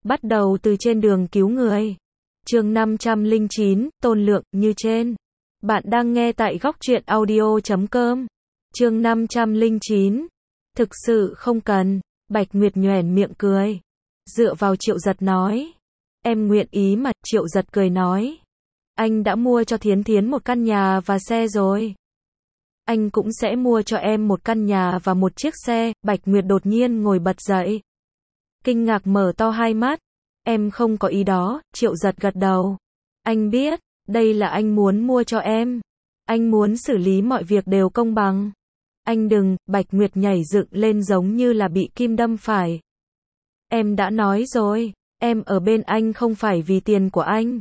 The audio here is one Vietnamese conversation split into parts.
Bắt đầu từ trên đường cứu người. Chương 509, Tôn Lượng, như trên. Bạn đang nghe tại góc truyện audio.com. Chương 509. Thực sự không cần. Bạch Nguyệt nhoẻn miệng cười. Dựa vào Triệu Giật nói. Em nguyện ý mà, Triệu Giật cười nói. Anh đã mua cho Thiến Thiến một căn nhà và xe rồi. Anh cũng sẽ mua cho em một căn nhà và một chiếc xe. Bạch Nguyệt đột nhiên ngồi bật dậy. Kinh ngạc mở to hai mắt. Em không có ý đó, Triệu Giật gật đầu. Anh biết, đây là anh muốn mua cho em. Anh muốn xử lý mọi việc đều công bằng. Anh đừng, Bạch Nguyệt nhảy dựng lên giống như là bị kim đâm phải. Em đã nói rồi, em ở bên anh không phải vì tiền của anh.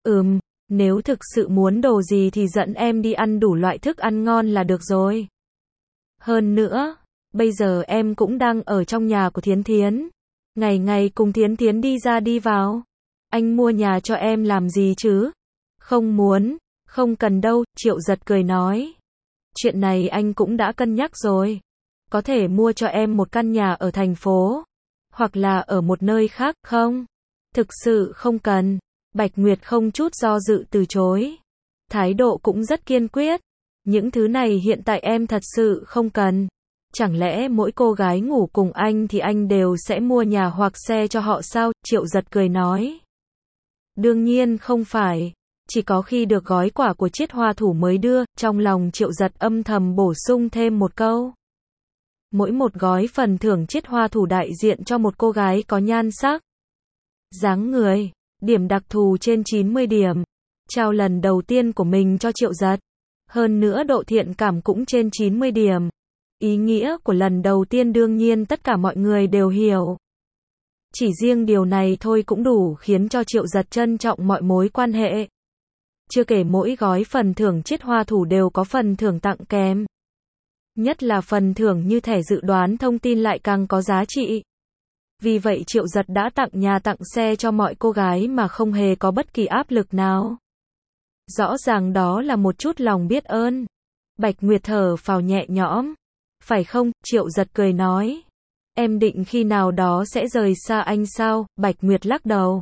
Nếu thực sự muốn đồ gì thì dẫn em đi ăn đủ loại thức ăn ngon là được rồi. Hơn nữa, bây giờ em cũng đang ở trong nhà của Thiến Thiến. Ngày ngày cùng Thiến Thiến đi ra đi vào. Anh mua nhà cho em làm gì chứ? Không muốn, không cần đâu, Triệu Giật cười nói. Chuyện này anh cũng đã cân nhắc rồi. Có thể mua cho em một căn nhà ở thành phố. Hoặc là ở một nơi khác, không? Thực sự không cần. Bạch Nguyệt không chút do dự từ chối. Thái độ cũng rất kiên quyết. Những thứ này hiện tại em thật sự không cần. Chẳng lẽ mỗi cô gái ngủ cùng anh thì anh đều sẽ mua nhà hoặc xe cho họ sao? Triệu Giật cười nói. Đương nhiên không phải. Chỉ có khi được gói quà của Chiết Hoa Thủ mới đưa. Trong lòng Triệu Giật âm thầm bổ sung thêm một câu. Mỗi một gói phần thưởng Chiết Hoa Thủ đại diện cho một cô gái có nhan sắc, dáng người, điểm đặc thù trên 90 điểm. Trao lần đầu tiên của mình cho Triệu Giật. Hơn nữa độ thiện cảm cũng trên 90 điểm. Ý nghĩa của lần đầu tiên đương nhiên tất cả mọi người đều hiểu. Chỉ riêng điều này thôi cũng đủ khiến cho Triệu Giật trân trọng mọi mối quan hệ. Chưa kể mỗi gói phần thưởng Chiết Hoa Thủ đều có phần thưởng tặng kèm. Nhất là phần thưởng như thẻ dự đoán thông tin lại càng có giá trị. Vì vậy Triệu Giật đã tặng nhà tặng xe cho mọi cô gái mà không hề có bất kỳ áp lực nào. Rõ ràng đó là một chút lòng biết ơn. Bạch Nguyệt thở phào nhẹ nhõm. Phải không? Triệu Giật cười nói. Em định khi nào đó sẽ rời xa anh sao? Bạch Nguyệt lắc đầu.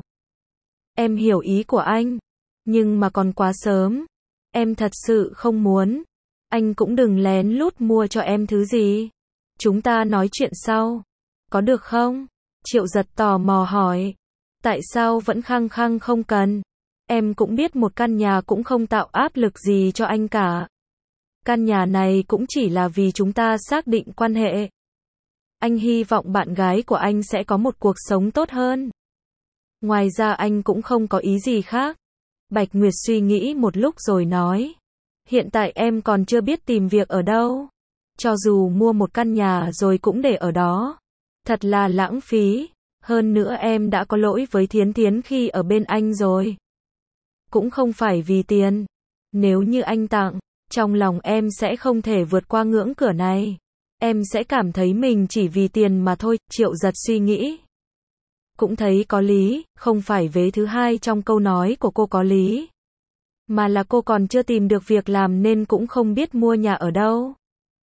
Em hiểu ý của anh. Nhưng mà còn quá sớm. Em thật sự không muốn. Anh cũng đừng lén lút mua cho em thứ gì. Chúng ta nói chuyện sau. Có được không? Triệu Giật tò mò hỏi. Tại sao vẫn khăng khăng không cần? Em cũng biết một căn nhà cũng không tạo áp lực gì cho anh cả. Căn nhà này cũng chỉ là vì chúng ta xác định quan hệ. Anh hy vọng bạn gái của anh sẽ có một cuộc sống tốt hơn. Ngoài ra anh cũng không có ý gì khác. Bạch Nguyệt suy nghĩ một lúc rồi nói. Hiện tại em còn chưa biết tìm việc ở đâu. Cho dù mua một căn nhà rồi cũng để ở đó. Thật là lãng phí. Hơn nữa em đã có lỗi với Thiến Thiến khi ở bên anh rồi. Cũng không phải vì tiền. Nếu như anh tặng, trong lòng em sẽ không thể vượt qua ngưỡng cửa này. Em sẽ cảm thấy mình chỉ vì tiền mà thôi. Triệu Giật suy nghĩ. Cũng thấy có lý, không phải vế thứ hai trong câu nói của cô có lý. Mà là cô còn chưa tìm được việc làm nên cũng không biết mua nhà ở đâu.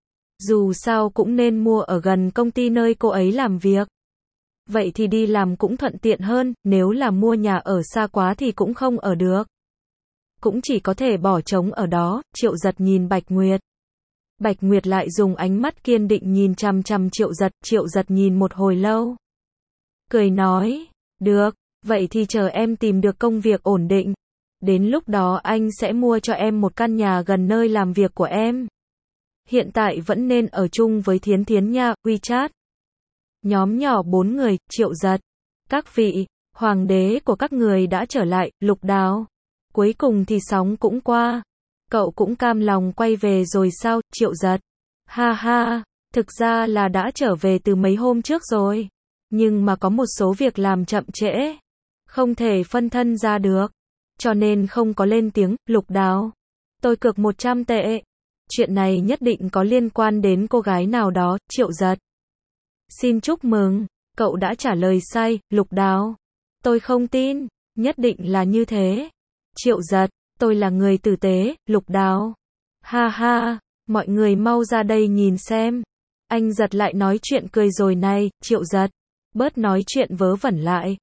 Dù sao cũng nên mua ở gần công ty nơi cô ấy làm việc. Vậy thì đi làm cũng thuận tiện hơn, nếu là mua nhà ở xa quá thì cũng không ở được. Cũng chỉ có thể bỏ trống ở đó. Triệu Giật nhìn Bạch Nguyệt. Bạch Nguyệt lại dùng ánh mắt kiên định nhìn chằm chằm Triệu Giật. Triệu Giật nhìn một hồi lâu. Cười nói, được, vậy thì chờ em tìm được công việc ổn định. Đến lúc đó anh sẽ mua cho em một căn nhà gần nơi làm việc của em. Hiện tại vẫn nên ở chung với Thiến Thiến nha. WeChat. Nhóm nhỏ 4 người. Triệu Giật. Các vị, hoàng đế của các người đã trở lại. Lục Đào. Cuối cùng thì sóng cũng qua. Cậu cũng cam lòng quay về rồi sao? Triệu Giật. Ha ha, thực ra là đã trở về từ mấy hôm trước rồi. Nhưng mà có một số việc làm chậm trễ. Không thể phân thân ra được. Cho nên không có lên tiếng. Lục Đào. Tôi cược 100 tệ. Chuyện này nhất định có liên quan đến cô gái nào đó. Triệu Giật. Xin chúc mừng. Cậu đã trả lời sai. Lục Đào. Tôi không tin. Nhất định là như thế. Triệu Giật. Tôi là người tử tế. Lục Đào. Ha ha. Mọi người mau ra đây nhìn xem. Anh Giật lại nói chuyện cười rồi này. Triệu Giật. Bớt nói chuyện vớ vẩn lại.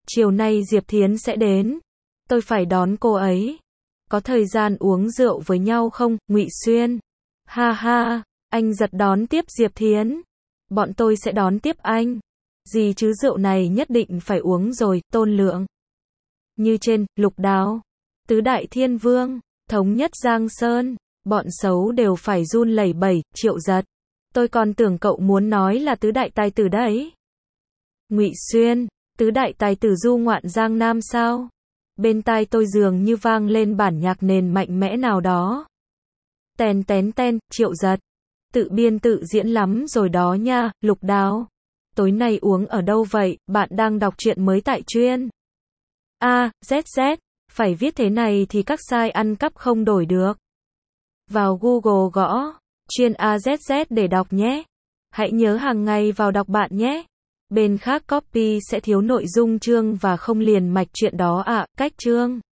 Chiều nay Diệp Thiến sẽ đến. Tôi phải đón cô ấy. Có thời gian uống rượu với nhau không, Ngụy Xuyên? Ha ha, anh giật đón tiếp Diệp Thiến. Bọn tôi sẽ đón tiếp anh. Gì chứ rượu này nhất định phải uống rồi, Tôn Lượng. Như trên, Lục Đào. Tứ Đại Thiên Vương, thống nhất Giang Sơn. Bọn xấu đều phải run lẩy bẩy, Triệu Giật. Tôi còn tưởng cậu muốn nói là tứ đại tài tử đấy. Ngụy Xuyên, tứ đại tài tử du ngoạn Giang Nam sao? Bên tai tôi dường như vang lên bản nhạc nền mạnh mẽ nào đó. Tèn tén ten, Triệu Giật. Tự biên tự diễn lắm rồi đó nha, Lục Đào. Tối nay uống ở đâu vậy, bạn đang đọc truyện mới tại chuyên. ZZ, phải viết thế này thì các site ăn cắp không đổi được. Vào Google gõ chuyên AZZ để đọc nhé. Hãy nhớ hàng ngày vào đọc bạn nhé. Bên khác copy sẽ thiếu nội dung chương và không liền mạch chuyện đó ạ, cách chương.